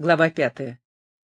Глава 5.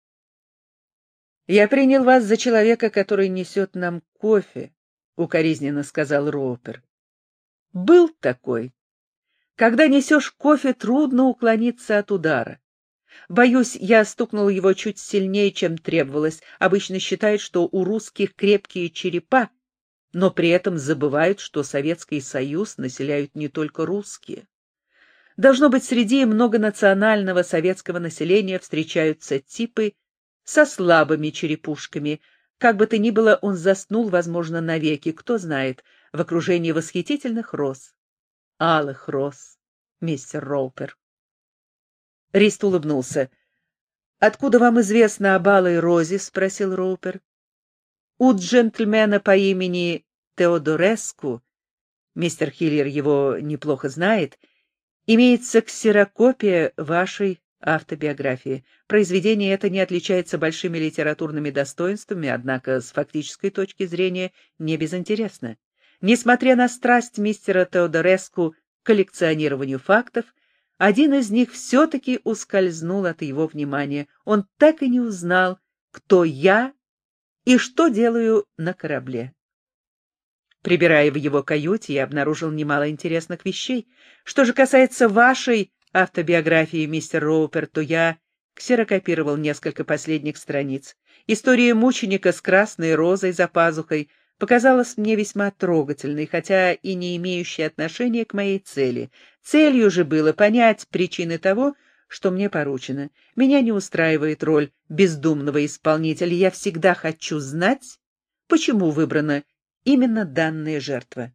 «Я принял вас за человека, который несет нам кофе», — укоризненно сказал Роупер. «Был такой. Когда несешь кофе, трудно уклониться от удара. Боюсь, я стукнул его чуть сильнее, чем требовалось. Обычно считают, что у русских крепкие черепа, но при этом забывают, что Советский Союз населяют не только русские. Должно быть, среди многонационального советского населения встречаются типы со слабыми черепушками. Как бы то ни было, он заснул, возможно, навеки, кто знает, в окружении восхитительных роз, алых роз, мистер Роупер. Рист улыбнулся. «Откуда вам известно об алой розе?» — спросил Роупер. «У джентльмена по имени Теодореску, мистер Хиллер его неплохо знает, имеется ксерокопия вашей автобиографии. Произведение это не отличается большими литературными достоинствами, однако с фактической точки зрения не безинтересно. Несмотря на страсть мистера Теодореску к коллекционированию фактов, один из них все-таки ускользнул от его внимания. Он так и не узнал, кто я и что делаю на корабле. Прибирая в его каюте, я обнаружил немало интересных вещей. Что же касается вашей автобиографии, мистер Роупер, то я ксерокопировал несколько последних страниц. История мученика с красной розой за пазухой показалась мне весьма трогательной, хотя и не имеющей отношения к моей цели. Целью же было понять причины того, что мне поручено. Меня не устраивает роль бездумного исполнителя. Я всегда хочу знать, почему выбрана именно данная жертва.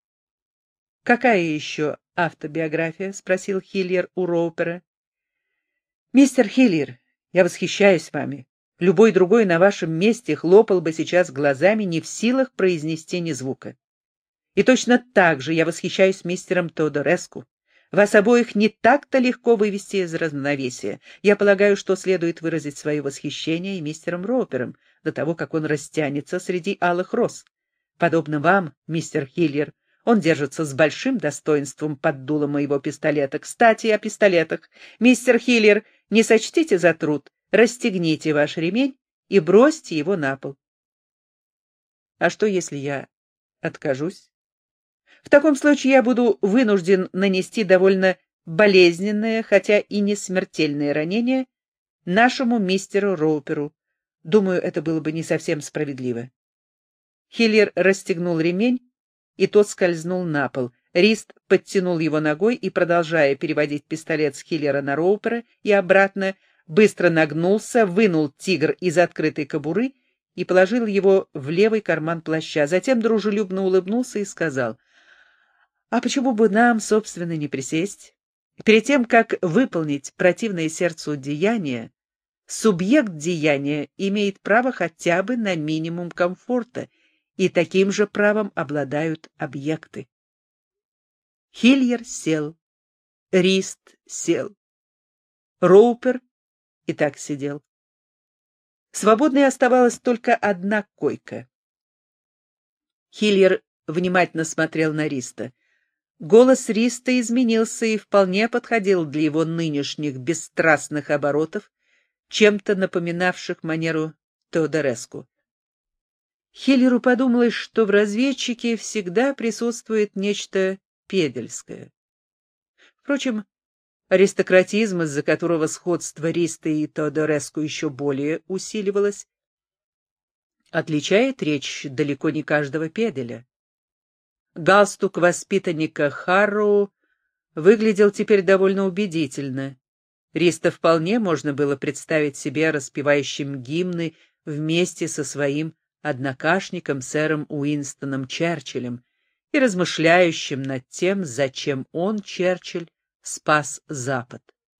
«Какая еще автобиография?» — спросил Хиллер у Роупера. «Мистер Хиллер, я восхищаюсь вами. Любой другой на вашем месте хлопал бы сейчас глазами, не в силах произнести ни звука. И точно так же я восхищаюсь мистером Теодореску. Вас обоих не так-то легко вывести из равновесия. Я полагаю, что следует выразить свое восхищение и мистером Роупером до того, как он растянется среди алых роз. Подобно вам, мистер Хиллер, он держится с большим достоинством под дулом моего пистолета. Кстати, о пистолетах. Мистер Хиллер, не сочтите за труд, расстегните ваш ремень и бросьте его на пол». «А что, если я откажусь?» «В таком случае я буду вынужден нанести довольно болезненное, хотя и не смертельное ранение нашему мистеру Роуперу. Думаю, это было бы не совсем справедливо». Хиллер расстегнул ремень, и тот скользнул на пол. Рист подтянул его ногой и, продолжая переводить пистолет с Хиллера на Роупера и обратно, быстро нагнулся, вынул тигр из открытой кобуры и положил его в левый карман плаща. Затем дружелюбно улыбнулся и сказал: «А почему бы нам, собственно, не присесть? Перед тем, как выполнить противное сердцу деяние, субъект деяния имеет право хотя бы на минимум комфорта, и таким же правом обладают объекты». Хиллер сел, Рист сел, Роупер и так сидел. Свободной оставалась только одна койка. Хиллер внимательно смотрел на Риста. Голос Риста изменился и вполне подходил для его нынешних бесстрастных оборотов, чем-то напоминавших манеру Теодореску. Хиллеру подумалось, что в разведчике всегда присутствует нечто педельское. Впрочем, аристократизм, из-за которого сходство Риста и Теодореску еще более усиливалось, отличает речь далеко не каждого педеля. Галстук воспитанника Харроу выглядел теперь довольно убедительно. Риста вполне можно было представить себе распевающим гимны вместе со своим однокашником сэром Уинстоном Черчиллем и размышляющим над тем, зачем он, Черчилль, спас Запад.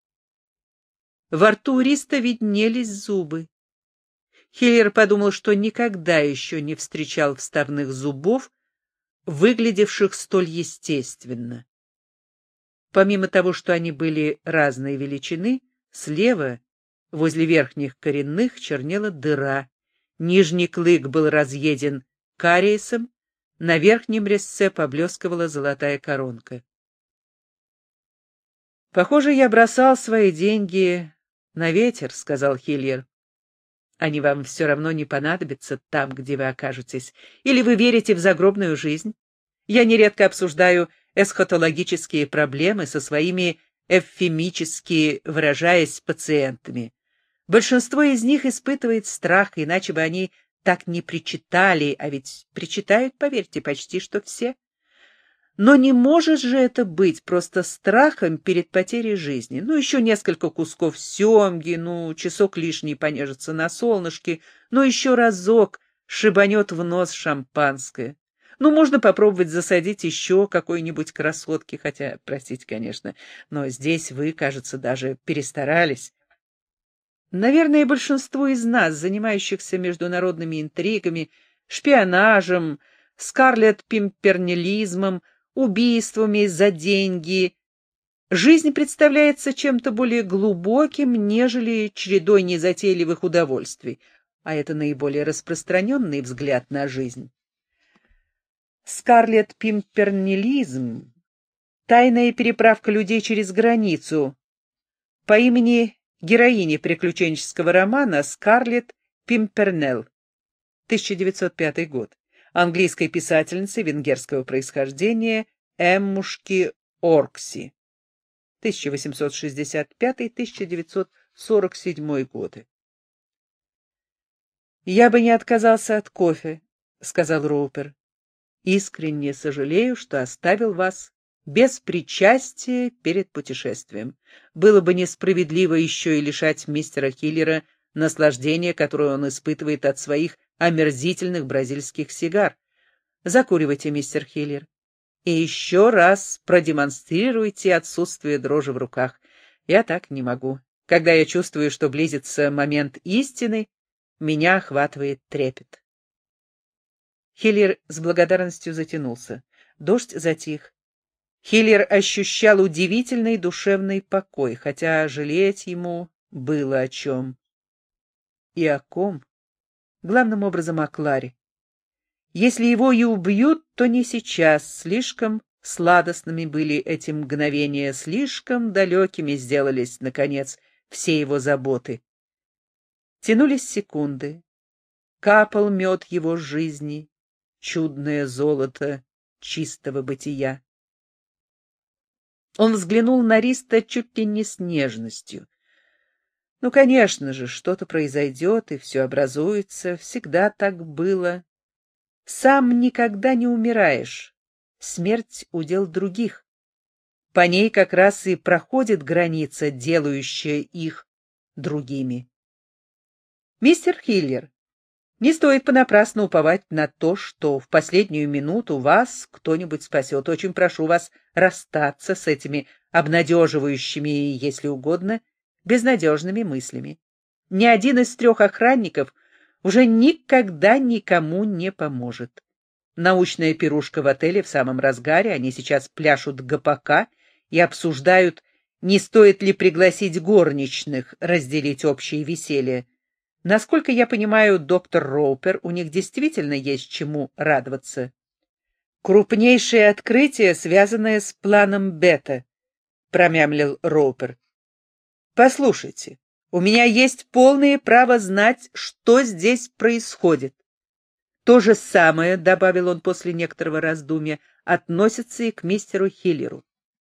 Во рту у Риста виднелись зубы. Хиллер подумал, что никогда еще не встречал вставных зубов, выглядевших столь естественно. Помимо того, что они были разной величины, слева, возле верхних коренных, чернела дыра. Нижний клык был разъеден кариесом, на верхнем резце поблескивала золотая коронка. «Похоже, я бросал свои деньги на ветер, — сказал Хиллер. Они вам все равно не понадобятся там, где вы окажетесь. Или вы верите в загробную жизнь? Я нередко обсуждаю эсхатологические проблемы со своими эвфемически выражаясь пациентами. Большинство из них испытывает страх, иначе бы они так не причитали, а ведь причитают, поверьте, почти что все. Но не может же это быть просто страхом перед потерей жизни. Ну, еще несколько кусков семги, ну, часок лишний понежиться на солнышке, ну, еще разок шибанет в нос шампанское. Ну, можно попробовать засадить еще какой-нибудь красотки, хотя, простите, конечно, но здесь вы, кажется, даже перестарались. Наверное, большинство из нас, занимающихся международными интригами, шпионажем, скарлетт-пимпернелизмом, убийствами за деньги, жизнь представляется чем-то более глубоким, нежели чередой незатейливых удовольствий, а это наиболее распространенный взгляд на жизнь. Скарлетт-пимпернелизм — тайная переправка людей через границу по имени героини приключенческого романа Скарлетт Пимпернелл, 1905 год, английской писательницы венгерского происхождения Эммушки Оркси, 1865-1947 годы. «Я бы не отказался от кофе», — сказал Роупер. «Искренне сожалею, что оставил вас без причастия перед путешествием. Было бы несправедливо еще и лишать мистера Хиллера наслаждения, которое он испытывает от своих омерзительных бразильских сигар. Закуривайте, мистер Хиллер, и еще раз продемонстрируйте отсутствие дрожи в руках. Я так не могу. Когда я чувствую, что близится момент истины, меня охватывает трепет». Хиллер с благодарностью затянулся. Дождь затих. Хиллер ощущал удивительный душевный покой, хотя жалеть ему было о чем. И о ком? Главным образом о Кларе. Если его и убьют, то не сейчас. Слишком сладостными были эти мгновения, слишком далекими сделались, наконец, все его заботы. Тянулись секунды. Капал мед его жизни, чудное золото чистого бытия. Он взглянул на Риста чуть ли не с нежностью. Ну, конечно же, что-то произойдет, и все образуется. Всегда так было. Сам никогда не умираешь. Смерть — удел других. По ней как раз и проходит граница, делающая их другими. Мистер Хиллер, не стоит понапрасну уповать на то, что в последнюю минуту вас кто-нибудь спасет. Очень прошу вас расстаться с этими обнадеживающими, если угодно, безнадежными мыслями. Ни один из 3 охранников уже никогда никому не поможет. Научная пирушка в отеле в самом разгаре, они сейчас пляшут гопака и обсуждают, не стоит ли пригласить горничных разделить общее веселье. Насколько я понимаю, доктор Роупер, у них действительно есть чему радоваться. Крупнейшее открытие, связанное с планом Бета, промямлил Роупер. Послушайте, у меня есть полное право знать, что здесь происходит. То же самое, добавил он после некоторого раздумья, относится и к мистеру Хиллеру.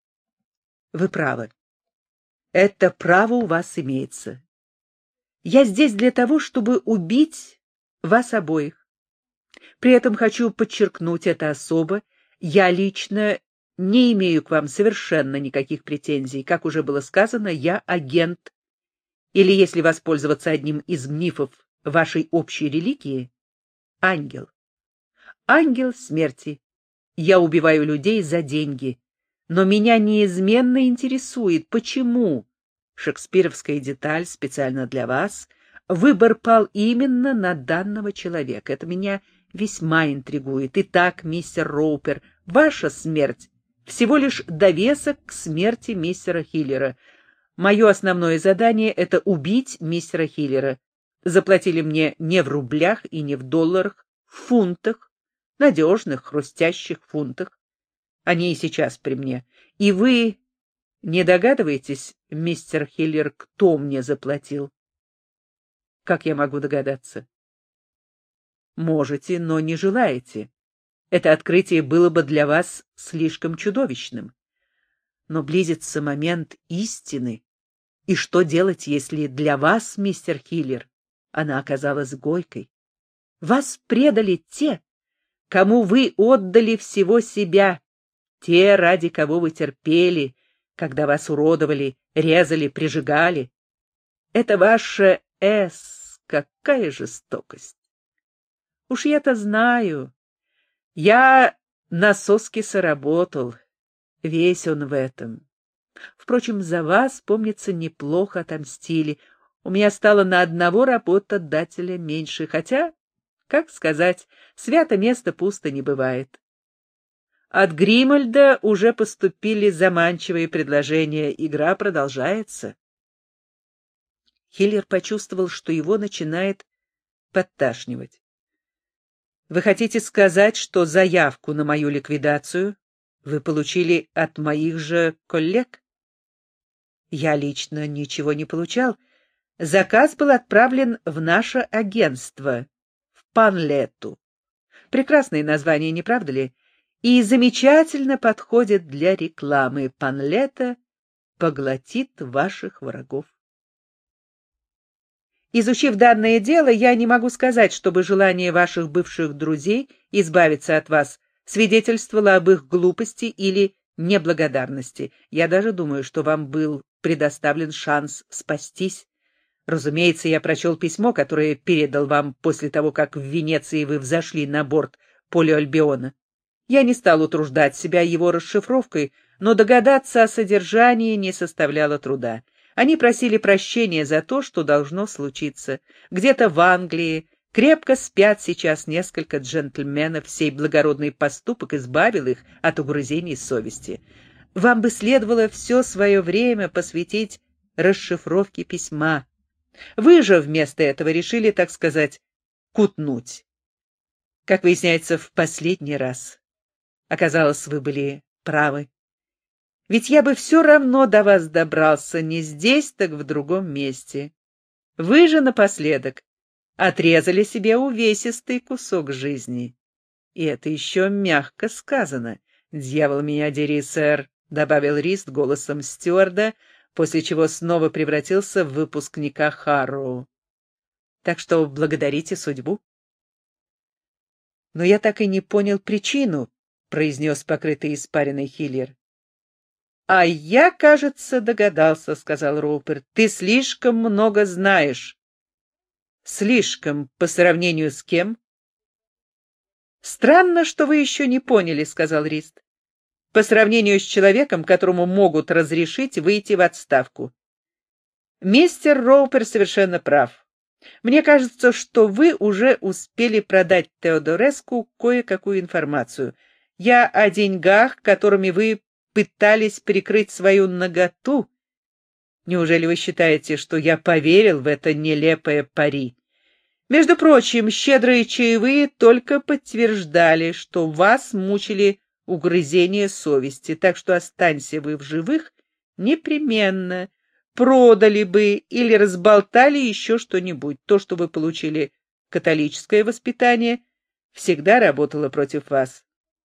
Вы правы. Это право у вас имеется. Я здесь для того, чтобы убить вас обоих. При этом хочу подчеркнуть это особо. Я лично не имею к вам совершенно никаких претензий. Как уже было сказано, я агент. Или, если воспользоваться одним из мифов вашей общей религии, ангел. Ангел смерти. Я убиваю людей за деньги. Но меня неизменно интересует, почему шекспировская деталь специально для вас, выбор пал именно на данного человека. Это меня весьма интригует. Итак, мистер Роупер, ваша смерть всего лишь довесок к смерти мистера Хиллера. Мое основное задание — это убить мистера Хиллера. Заплатили мне не в рублях и не в долларах, в фунтах, надежных, хрустящих фунтах. Они и сейчас при мне. И вы Не догадываетесь, мистер Хиллер, кто мне заплатил? Как я могу догадаться? Можете, но не желаете. Это открытие было бы для вас слишком чудовищным. Но близится момент истины. И что делать, если для вас, мистер Хиллер, она оказалась горькой? Вас предали те, кому вы отдали всего себя, те, ради кого вы терпели, когда вас уродовали, резали, прижигали. Это ваше «С». Какая жестокость! Уж я-то знаю. Я на Соскиса работал. Весь он в этом. Впрочем, за вас, помнится, неплохо отомстили. У меня стало на одного работодателя меньше, хотя, как сказать, свято место пусто не бывает. От Гримальда уже поступили заманчивые предложения. Игра продолжается. Хиллер почувствовал, что его начинает подташнивать. Вы хотите сказать, что заявку на мою ликвидацию вы получили от моих же коллег? Я лично ничего не получал. Заказ был отправлен в наше агентство, в Панлету. Прекрасное название, не правда ли? И замечательно подходит для рекламы. Панлета поглотит ваших врагов. Изучив данное дело, я не могу сказать, чтобы желание ваших бывших друзей избавиться от вас свидетельствовало об их глупости или неблагодарности. Я даже думаю, что вам был предоставлен шанс спастись. Разумеется, я прочел письмо, которое передал вам после того, как в Венеции вы взошли на борт Полиольбиона. Я не стал утруждать себя его расшифровкой, но догадаться о содержании не составляло труда. Они просили прощения за то, что должно случиться. Где-то в Англии крепко спят сейчас несколько джентльменов, сей благородный поступок избавил их от угрызений совести. Вам бы следовало все свое время посвятить расшифровке письма. Вы же вместо этого решили, так сказать, кутнуть. Как выясняется, в последний раз. Оказалось, вы были правы. Ведь я бы все равно до вас добрался не здесь, так в другом месте. Вы же напоследок отрезали себе увесистый кусок жизни. И это еще мягко сказано. «Дьявол меня дери, сэр», — добавил Рист голосом стюарда, после чего снова превратился в выпускника Харроу. Так что благодарите судьбу. Но я так и не понял причину, — произнес покрытый испариной Хиллер. — А я, кажется, догадался, — сказал Роупер. — Ты слишком много знаешь. — Слишком по сравнению с кем? — Странно, что вы еще не поняли, — сказал Рист. — По сравнению с человеком, которому могут разрешить выйти в отставку. Мистер Роупер совершенно прав. Мне кажется, что вы уже успели продать Теодореску кое-какую информацию. Я о деньгах, которыми вы пытались прикрыть свою наготу. Неужели вы считаете, что я поверил в это нелепое пари? Между прочим, щедрые чаевые только подтверждали, что вас мучили угрызения совести, так что останься вы в живых, непременно продали бы или разболтали еще что-нибудь. То, что вы получили католическое воспитание, всегда работало против вас.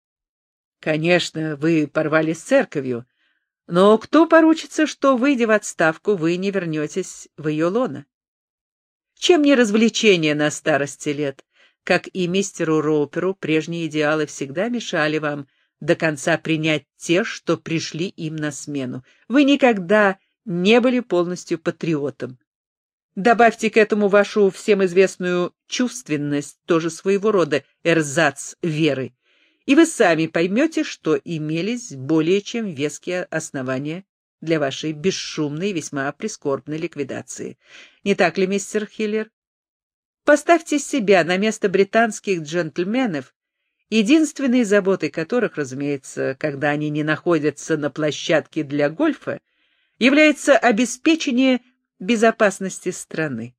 Конечно, вы порвали с церковью, но кто поручится, что, выйдя в отставку, вы не вернетесь в ее лоно? Чем не развлечение на старости лет? Как и мистеру Роуперу, прежние идеалы всегда мешали вам до конца принять те, что пришли им на смену. Вы никогда не были полностью патриотом. Добавьте к этому вашу всем известную чувственность, тоже своего рода эрзац веры, и вы сами поймете, что имелись более чем веские основания для вашей бесшумной и весьма прискорбной ликвидации. Не так ли, мистер Хиллер? Поставьте себя на место британских джентльменов, единственной заботой которых, разумеется, когда они не находятся на площадке для гольфа, является обеспечение безопасности страны.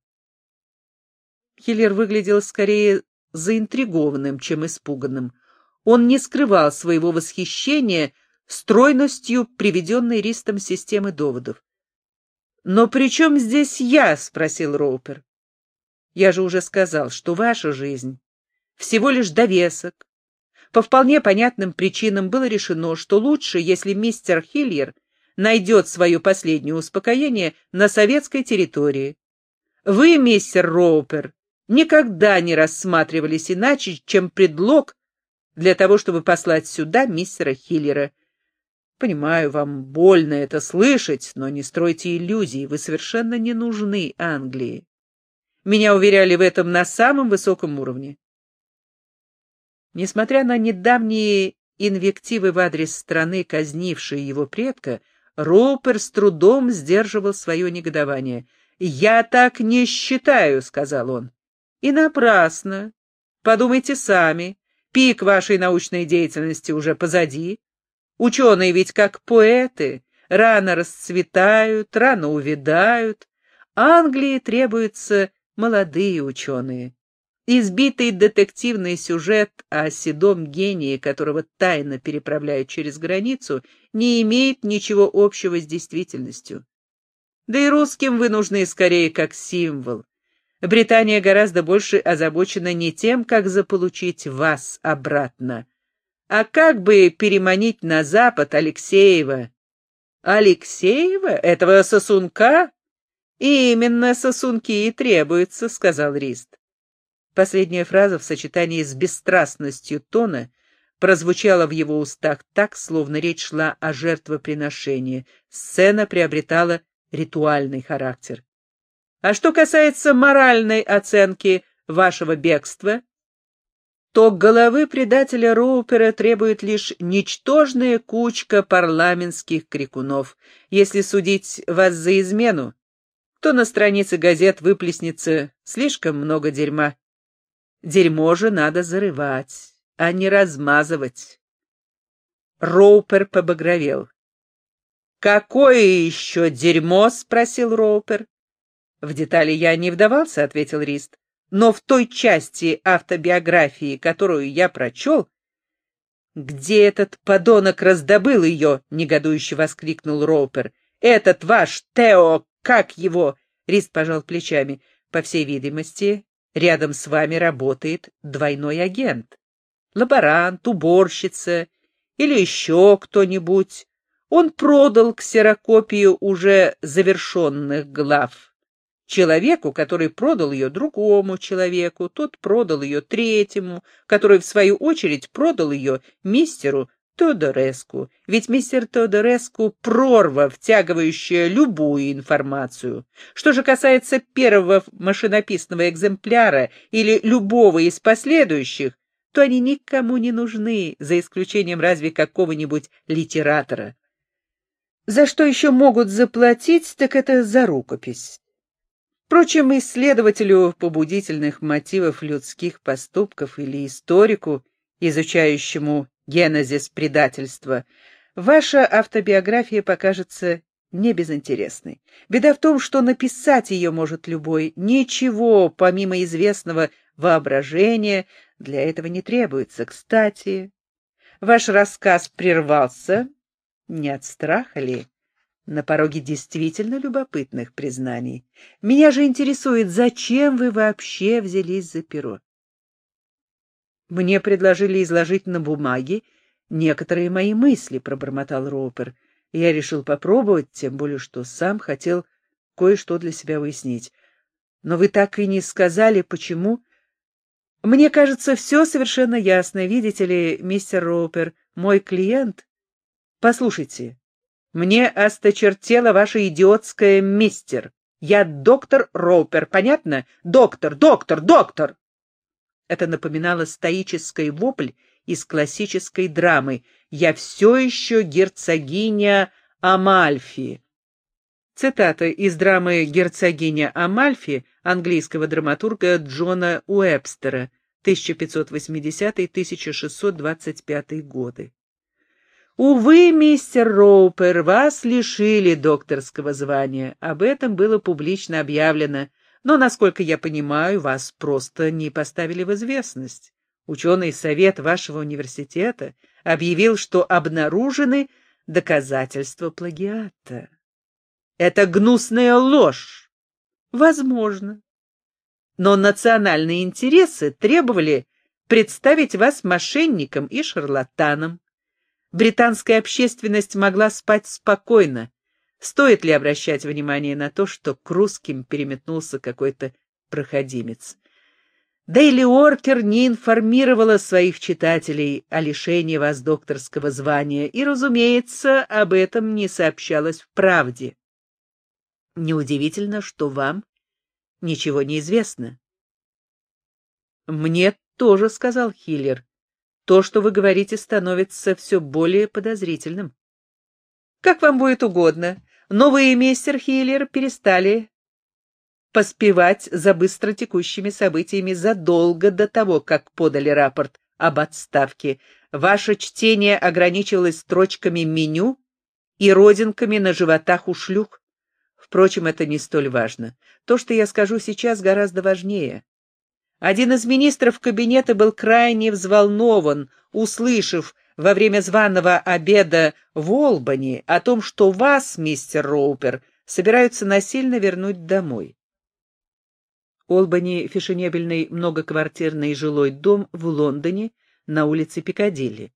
Хиллер выглядел скорее заинтригованным, чем испуганным. Он не скрывал своего восхищения стройностью приведенной Ристом системы доводов. «Но при чем здесь я?» — спросил Роупер. «Я же уже сказал, что ваша жизнь всего лишь довесок. По вполне понятным причинам было решено, что лучше, если мистер Хильер найдет свое последнее успокоение на советской территории. Вы, мистер Роупер, никогда не рассматривались иначе, чем предлог для того, чтобы послать сюда мистера Хиллера. Понимаю, вам больно это слышать, но не стройте иллюзий, вы совершенно не нужны Англии. Меня уверяли в этом на самом высоком уровне». Несмотря на недавние инвективы в адрес страны, казнившей его предка, Роупер с трудом сдерживал свое негодование. «Я так не считаю», — сказал он. «И напрасно. Подумайте сами. Пик вашей научной деятельности уже позади. Ученые ведь как поэты, рано расцветают, рано увядают. Англии требуются молодые ученые. Избитый детективный сюжет о седом гении, которого тайно переправляют через границу, не имеет ничего общего с действительностью. Да и русским вы нужны скорее как символ. Британия гораздо больше озабочена не тем, как заполучить вас обратно, а как бы переманить на Запад Алексеева. Алексеева? Этого сосунка? Именно сосунки и требуются, сказал Рист. Последняя фраза в сочетании с бесстрастностью тона прозвучала в его устах так, словно речь шла о жертвоприношении. Сцена приобретала ритуальный характер. А что касается моральной оценки вашего бегства, то головы предателя Роупера требует лишь ничтожная кучка парламентских крикунов. Если судить вас за измену, то на странице газет выплеснется слишком много дерьма. Дерьмо же надо зарывать, а не размазывать. Роупер побагровел. «Какое еще дерьмо?» — спросил Роупер. «В детали я не вдавался», — ответил Рист. «Но в той части автобиографии, которую я прочел...» «Где этот подонок раздобыл ее?» — негодующе воскликнул Роупер. «Этот ваш Тео, как его?» — Рист пожал плечами. «По всей видимости, рядом с вами работает двойной агент. Лаборант, уборщица или еще кто-нибудь. Он продал ксерокопию уже завершенных глав человеку, который продал ее другому человеку, тот продал ее третьему, который, в свою очередь, продал ее мистеру Теодореску. Ведь мистер Теодореску — прорва, втягивающая любую информацию. Что же касается первого машинописного экземпляра или любого из последующих, то они никому не нужны, за исключением разве какого-нибудь литератора. За что еще могут заплатить, так это за рукопись. Впрочем, исследователю побудительных мотивов людских поступков или историку, изучающему генезис предательства, ваша автобиография покажется небезынтересной. Беда в том, что написать ее может любой. Ничего, помимо известного воображения, для этого не требуется. Кстати, ваш рассказ прервался, не от страха ли? На пороге действительно любопытных признаний. Меня же интересует, зачем вы вообще взялись за перо? Мне предложили изложить на бумаге некоторые мои мысли, пробормотал Роупер. Я решил попробовать, тем более, что сам хотел кое-что для себя выяснить. Но вы так и не сказали, почему. Мне кажется, все совершенно ясно. Видите ли, мистер Роупер, мой клиент... Послушайте, мне осточертела ваша идиотская мистер. Я доктор Роупер, понятно? Доктор, доктор, доктор! Это напоминало стоический вопль из классической драмы. «Я все еще герцогиня Амальфи». Цитата из драмы «Герцогиня Амальфи» английского драматурга Джона Уэбстера, 1580-1625 годы. Увы, мистер Роупер, вас лишили докторского звания. Об этом было публично объявлено. Но, насколько я понимаю, вас просто не поставили в известность. Ученый совет вашего университета объявил, что обнаружены доказательство плагиата. Это гнусная ложь. Возможно. Но национальные интересы требовали представить вас мошенником и шарлатаном. Британская общественность могла спать спокойно. Стоит ли обращать внимание на то, что к русским переметнулся какой-то проходимец? Дейли Уоркер не информировала своих читателей о лишении вас докторского звания, и, разумеется, об этом не сообщалось в «Правде». Неудивительно, что вам ничего не известно. «Мне тоже», — сказал Хиллер. «То, что вы говорите, становится все более подозрительным». «Как вам будет угодно, но вы, мистер Хиллер, перестали поспевать за быстротекущими событиями задолго до того, как подали рапорт об отставке. Ваше чтение ограничивалось строчками меню и родинками на животах у шлюх. Впрочем, это не столь важно. То, что я скажу сейчас, гораздо важнее. Один из министров кабинета был крайне взволнован, услышав во время званого обеда в Олбани о том, что вас, мистер Роупер, собираются насильно вернуть домой. Олбани — фешенебельный многоквартирный жилой дом в Лондоне на улице Пикадилли.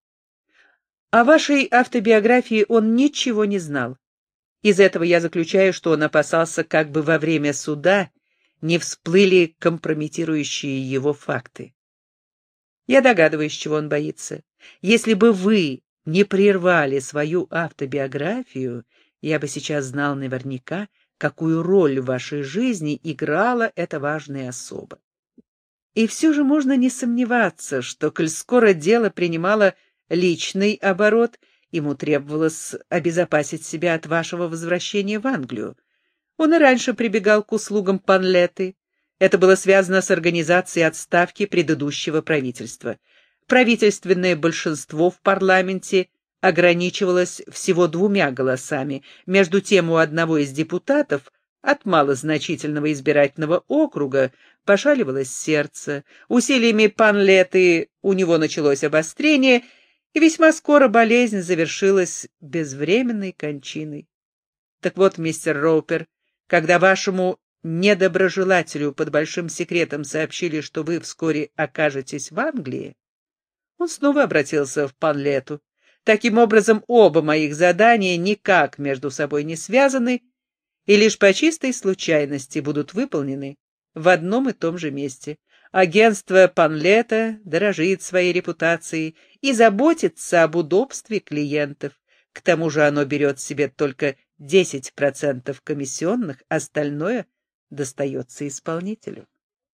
О вашей автобиографии он ничего не знал. Из этого я заключаю, что он опасался, как бы во время суда не всплыли компрометирующие его факты. Я догадываюсь, чего он боится. Если бы вы не прервали свою автобиографию, я бы сейчас знал наверняка, какую роль в вашей жизни играла эта важная особа. И все же можно не сомневаться, что, коль скоро дело принимало личный оборот, ему требовалось обезопасить себя от вашего возвращения в Англию. Он и раньше прибегал к услугам Панлетты. Это было связано с организацией отставки предыдущего правительства. Правительственное большинство в парламенте ограничивалось всего 2 голосами. Между тем у одного из депутатов от малозначительного избирательного округа пошаливалось сердце. Усилиями Панлетты у него началось обострение, и весьма скоро болезнь завершилась безвременной кончиной. Так вот, мистер Роупер, когда вашему недоброжелателю под большим секретом сообщили, что вы вскоре окажетесь в Англии, он снова обратился в Панлетту. Таким образом, оба моих задания никак между собой не связаны и лишь по чистой случайности будут выполнены в одном и том же месте. Агентство Панлетта дорожит своей репутацией и заботится об удобстве клиентов. К тому же оно берет себе только 10% комиссионных, остальное достается исполнителю.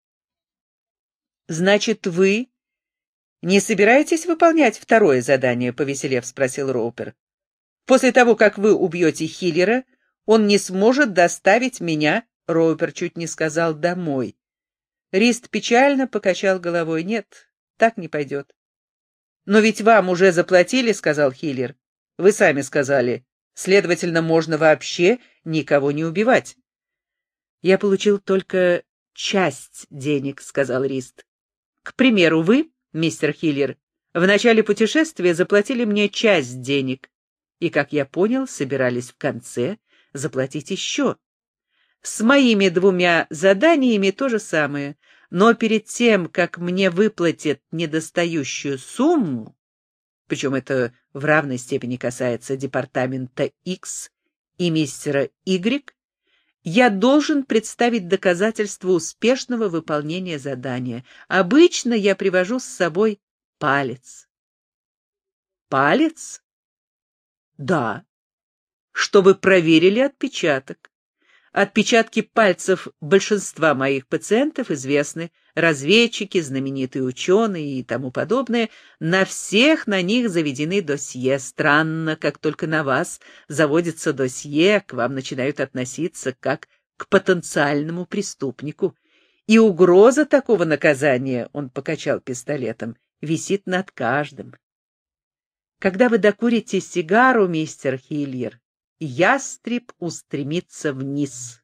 «Значит, вы не собираетесь выполнять второе задание?» — повеселев спросил Роупер. «После того, как вы убьете Хиллера, он не сможет доставить меня», — Роупер чуть не сказал, «домой». Рист печально покачал головой. «Нет, так не пойдет». «Но ведь вам уже заплатили», — сказал Хиллер. «Вы сами сказали. Следовательно, можно вообще никого не убивать». «Я получил только часть денег», — сказал Рист. «К примеру, вы, мистер Хиллер, в начале путешествия заплатили мне часть денег, и, как я понял, собирались в конце заплатить еще. С моими 2 заданиями то же самое, но перед тем, как мне выплатят недостающую сумму, причем это в равной степени касается департамента X и мистера Y, я должен представить доказательства успешного выполнения задания. Обычно я привожу с собой палец». «Палец?» «Да, чтобы проверили отпечаток. Отпечатки пальцев большинства моих пациентов известны, разведчики, знаменитые ученые и тому подобное. На всех на них заведены досье. Странно, как только на вас заводится досье, к вам начинают относиться как к потенциальному преступнику. И угроза такого наказания, — он покачал пистолетом, — висит над каждым. Когда вы докурите сигару, мистер Хиллер, ястреб устремится вниз.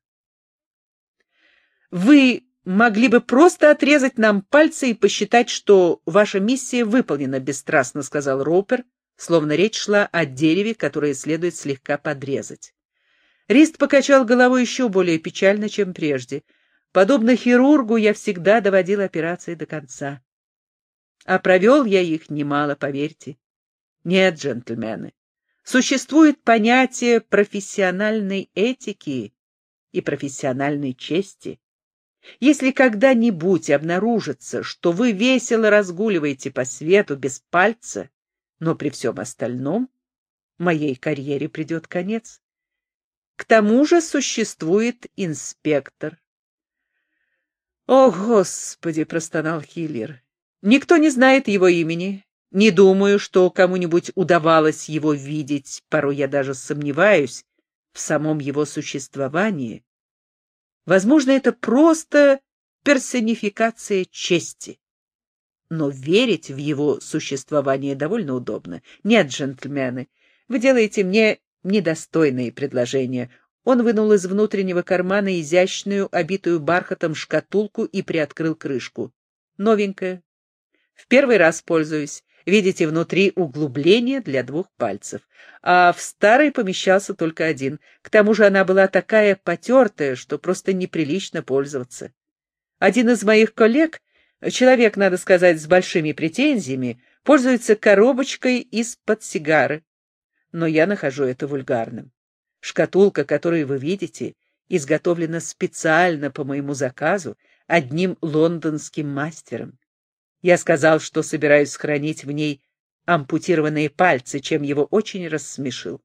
Вы могли бы просто отрезать нам пальцы и посчитать, что ваша миссия выполнена, — бесстрастно сказал Роупер, словно речь шла о дереве, которое следует слегка подрезать. Рист покачал головой еще более печально, чем прежде. Подобно хирургу, я всегда доводил операции до конца. А провел я их немало, поверьте. Нет, джентльмены, существует понятие профессиональной этики и профессиональной чести. Если когда-нибудь обнаружится, что вы весело разгуливаете по свету без пальца, но при всем остальном моей карьере придет конец. К тому же существует инспектор. «О, Господи!» — простонал Хиллер. «Никто не знает его имени. Не думаю, что кому-нибудь удавалось его видеть. Порой я даже сомневаюсь в самом его существовании. Возможно, это просто персонификация чести. Но верить в его существование довольно удобно. Нет, джентльмены, вы делаете мне недостойные предложения». Он вынул из внутреннего кармана изящную, обитую бархатом шкатулку и приоткрыл крышку. Новенькая. В первый раз пользуюсь. Видите, внутри углубление для 2 пальцев. А в старой помещался только 1. К тому же она была такая потертая, что просто неприлично пользоваться. Один из моих коллег, человек, надо сказать, с большими претензиями, пользуется коробочкой из-под сигары. Но я нахожу это вульгарным. Шкатулка, которую вы видите, изготовлена специально по моему заказу одним лондонским мастером. Я сказал, что собираюсь хранить в ней ампутированные пальцы, чем его очень рассмешил.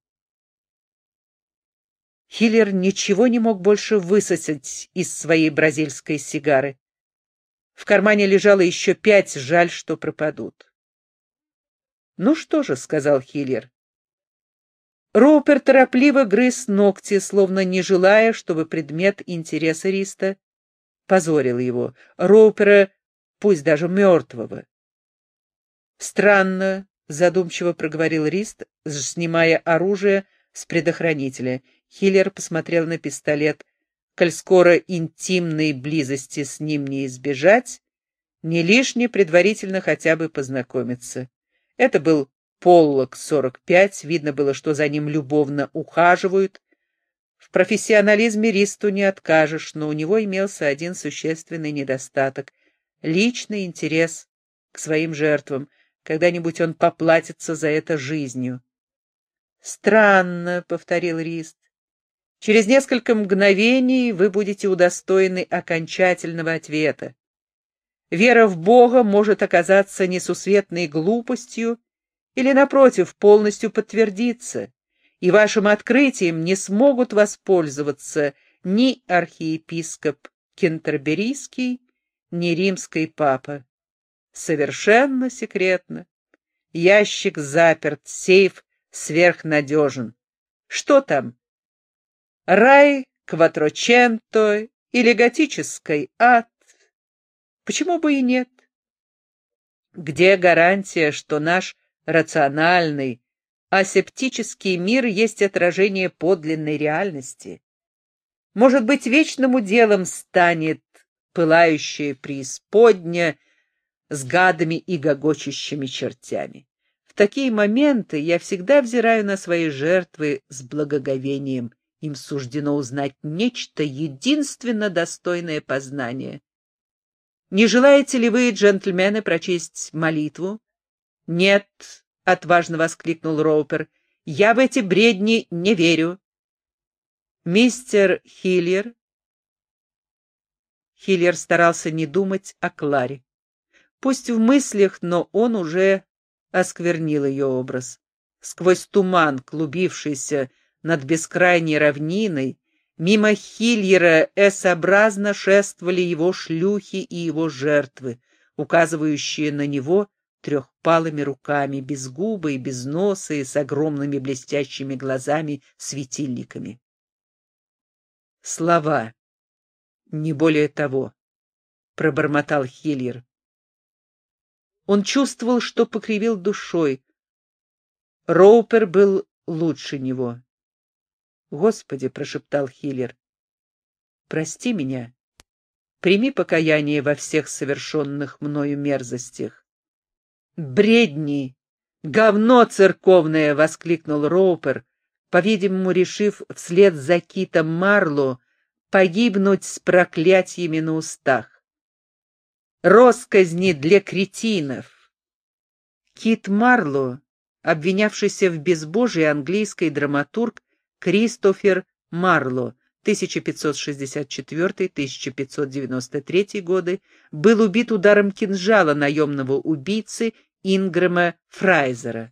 Хиллер ничего не мог больше высосать из своей бразильской сигары. В кармане лежало еще 5, жаль, что пропадут. «Ну что же», — сказал Хиллер. Роупер торопливо грыз ногти, словно не желая, чтобы предмет интереса Риста позорил его. Роупера, пусть даже мертвого. «Странно», — задумчиво проговорил Рист, снимая оружие с предохранителя. Хиллер посмотрел на пистолет. Коль скоро интимной близости с ним не избежать, не лишне предварительно хотя бы познакомиться. Это был Поллок 45, видно было, что за ним любовно ухаживают. В профессионализме Ристу не откажешь, но у него имелся один существенный недостаток — личный интерес к своим жертвам. Когда-нибудь он поплатится за это жизнью. «Странно», — повторил Рист. «Через несколько мгновений вы будете удостоены окончательного ответа. Вера в Бога может оказаться несусветной глупостью, или, напротив, полностью подтвердиться, и вашим открытием не смогут воспользоваться ни архиепископ Кентерберийский, ни римский папа. Совершенно секретно. Ящик заперт, сейф сверхнадежен. Что там? Рай, Кватроченто или готический ад? Почему бы и нет? Где гарантия, что наш рациональный, асептический мир есть отражение подлинной реальности? Может быть, вечным уделом станет пылающая преисподня с гадами и гогочущими чертями. В такие моменты я всегда взираю на свои жертвы с благоговением. Им суждено узнать нечто единственно достойное познания. Не желаете ли вы, джентльмены, прочесть молитву? «Нет», — отважно воскликнул Роупер, — «я в эти бредни не верю». «Мистер Хиллер». Хиллер старался не думать о Кларе. Пусть в мыслях, но он уже осквернил ее образ. Сквозь туман, клубившийся над бескрайней равниной, мимо Хиллера S-образно шествовали его шлюхи и его жертвы, указывающие на него трехпалыми руками, без губы и без носа, и с огромными блестящими глазами-светильниками. «Слова, не более того», — пробормотал Хиллер. Он чувствовал, что покривил душой. Роупер был лучше него. «Господи», — прошептал Хиллер, — «прости меня, прими покаяние во всех совершенных мною мерзостях». «Бредни!» «Говно церковное!» — воскликнул Роупер, по-видимому, решив вслед за Китом Марло погибнуть с проклятиями на устах. «Росказни для кретинов!» Кит Марло, обвинявшийся в безбожии, английский драматург Кристофер Марло, 1564-1593 годы, был убит ударом кинжала наемного убийцы Ингрэма Фрайзера.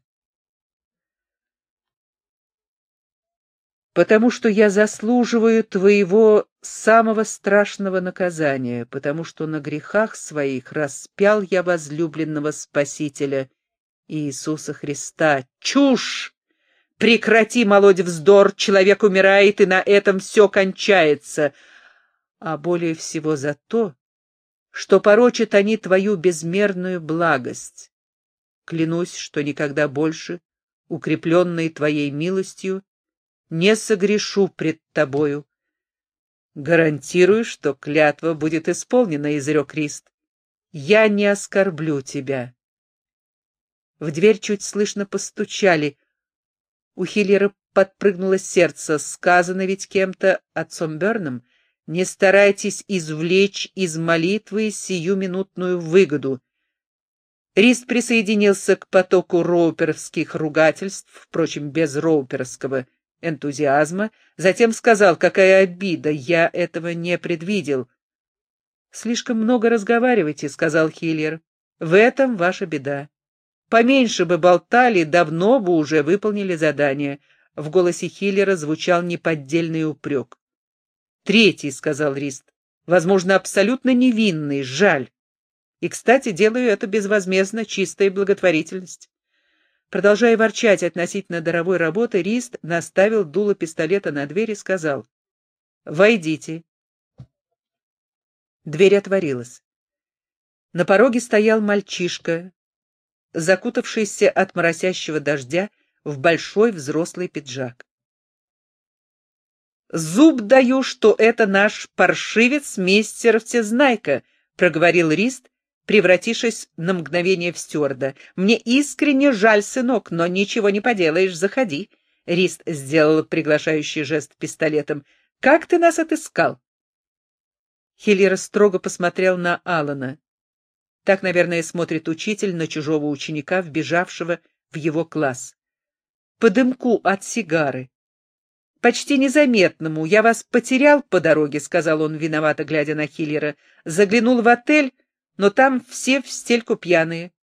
«Потому что я заслуживаю твоего самого страшного наказания, потому что на грехах своих распял я возлюбленного Спасителя Иисуса Христа». «Чушь! Прекрати молоть вздор, человек умирает, и на этом все кончается. А более всего за то, что порочат они твою безмерную благость. Клянусь, что никогда больше, укрепленный твоей милостью, не согрешу пред тобою. Гарантирую, что клятва будет исполнена, — изрек Рист. Я не оскорблю тебя. В дверь чуть слышно постучали. У Хиллера подпрыгнуло сердце. Сказано ведь кем-то, отцом Бёрном: не старайтесь извлечь из молитвы сиюминутную выгоду. Рист присоединился к потоку роуперовских ругательств, впрочем, без роуперовского энтузиазма, затем сказал: «Какая обида! Я этого не предвидел». «Слишком много разговариваете», — сказал Хиллер. «В этом ваша беда. Поменьше бы болтали, давно бы уже выполнили задание». В голосе Хиллера звучал неподдельный упрек. «Третий», — сказал Рист, — «возможно, абсолютно невинный, жаль. И, кстати, делаю это безвозмездно, чистая благотворительность». Продолжая ворчать относительно даровой работы, Рист наставил дуло пистолета на дверь и сказал: «Войдите». Дверь отворилась. На пороге стоял мальчишка, закутавшийся от моросящего дождя в большой взрослый пиджак. «Зуб даю, что это наш паршивец мистер Всезнайка», — проговорил Рист, превратившись на мгновение в стюарда. «Мне искренне жаль, сынок, но ничего не поделаешь, заходи». Рист сделал приглашающий жест пистолетом. «Как ты нас отыскал?» Хиллер строго посмотрел на Алана. Так, наверное, смотрит учитель на чужого ученика, вбежавшего в его класс. «По дымку от сигары. Почти незаметному. Я вас потерял по дороге», — сказал он, виновато глядя на Хиллера. «Заглянул в отель, но там все в стельку пьяные».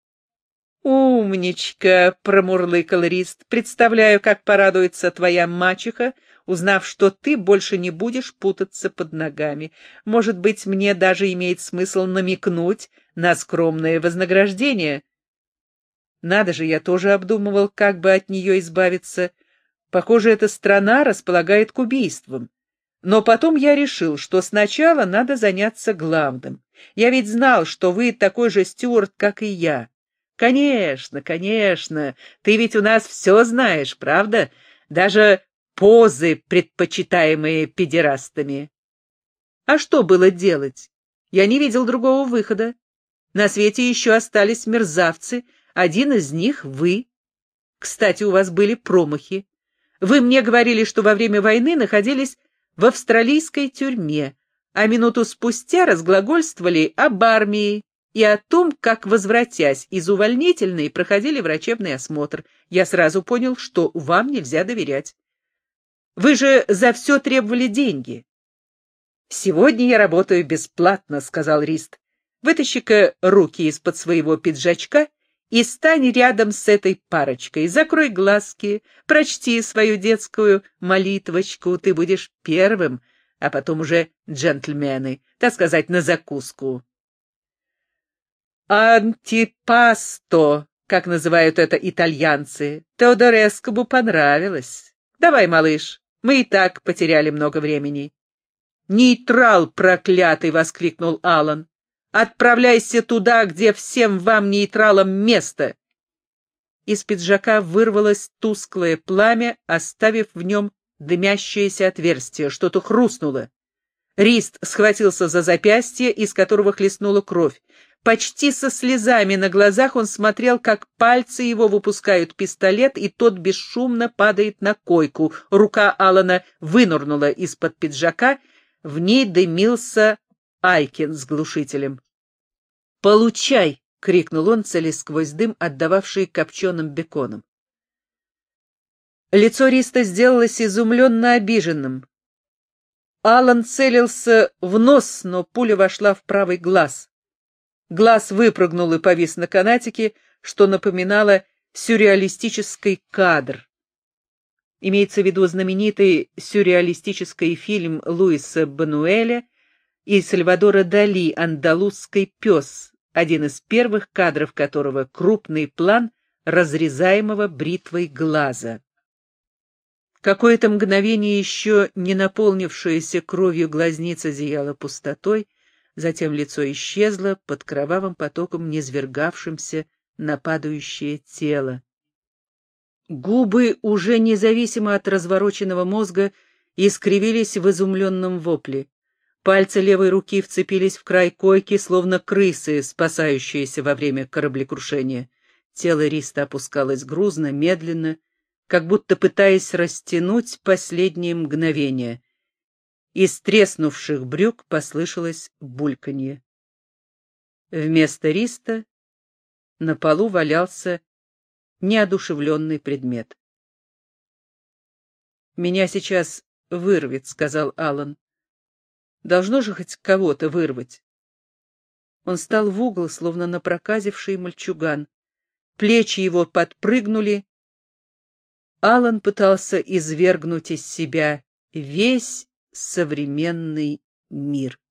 «Умничка», — промурлыкал Рист, — «представляю, как порадуется твоя мачеха, узнав, что ты больше не будешь путаться под ногами. Может быть, мне даже имеет смысл намекнуть на скромное вознаграждение». Надо же, я тоже обдумывал, как бы от нее избавиться. Похоже, эта страна располагает к убийствам. Но потом я решил, что сначала надо заняться главным. Я ведь знал, что вы такой же стюард, как и я. Конечно, конечно, ты ведь у нас все знаешь, правда? Даже позы, предпочитаемые педерастами. А что было делать? Я не видел другого выхода. На свете еще остались мерзавцы, один из них — вы. Кстати, у вас были промахи. Вы мне говорили, что во время войны находились в австралийской тюрьме, а минуту спустя разглагольствовали об армии и о том, как, возвратясь из увольнительной, проходили врачебный осмотр. Я сразу понял, что вам нельзя доверять. Вы же за все требовали деньги. «Сегодня я работаю бесплатно», — сказал Рист. «Вытащи-ка руки из-под своего пиджачка и стань рядом с этой парочкой. Закрой глазки, прочти свою детскую молитвочку. Ты будешь первым, а потом уже джентльмены, так сказать, на закуску». «Антипасто», как называют это итальянцы. Теодорескому понравилось. Давай, малыш, мы и так потеряли много времени. «Нейтрал проклятый!» — воскликнул Алан. «Отправляйся туда, где всем вам, нейтралам, место!» Из пиджака вырвалось тусклое пламя, оставив в нем дымящееся отверстие. Что-то хрустнуло. Рист схватился за запястье, из которого хлестнула кровь. Почти со слезами на глазах он смотрел, как пальцы его выпускают пистолет, и тот бесшумно падает на койку. Рука Алана вынырнула из-под пиджака, в ней дымился Айкин с глушителем. «Получай!» — крикнул он, целясь сквозь дым, отдававший копченым беконом. Лицо Риста сделалось изумленно обиженным. Алан целился в нос, но пуля вошла в правый глаз. Глаз выпрыгнул и повис на канатике, что напоминало сюрреалистический кадр. Имеется в виду знаменитый сюрреалистический фильм Луиса Бунюэля и Сальвадора Дали «Андалузский пес», один из первых кадров которого — крупный план разрезаемого бритвой глаза. Какое-то мгновение еще не наполнившаяся кровью глазница зияла пустотой, затем лицо исчезло под кровавым потоком, низвергавшимся на падающее тело. Губы, уже независимо от развороченного мозга, искривились в изумленном вопле. Пальцы левой руки вцепились в край койки, словно крысы, спасающиеся во время кораблекрушения. Тело Риста опускалось грузно, медленно, как будто пытаясь растянуть последние мгновения. Из треснувших брюк послышалось бульканье. Вместо Риста на полу валялся неодушевленный предмет. «Меня сейчас вырвет», — сказал Алан. «Должно же хоть кого-то вырвать». Он стал в угол, словно напроказивший мальчуган. Плечи его подпрыгнули. Алан пытался извергнуть из себя весь современный мир.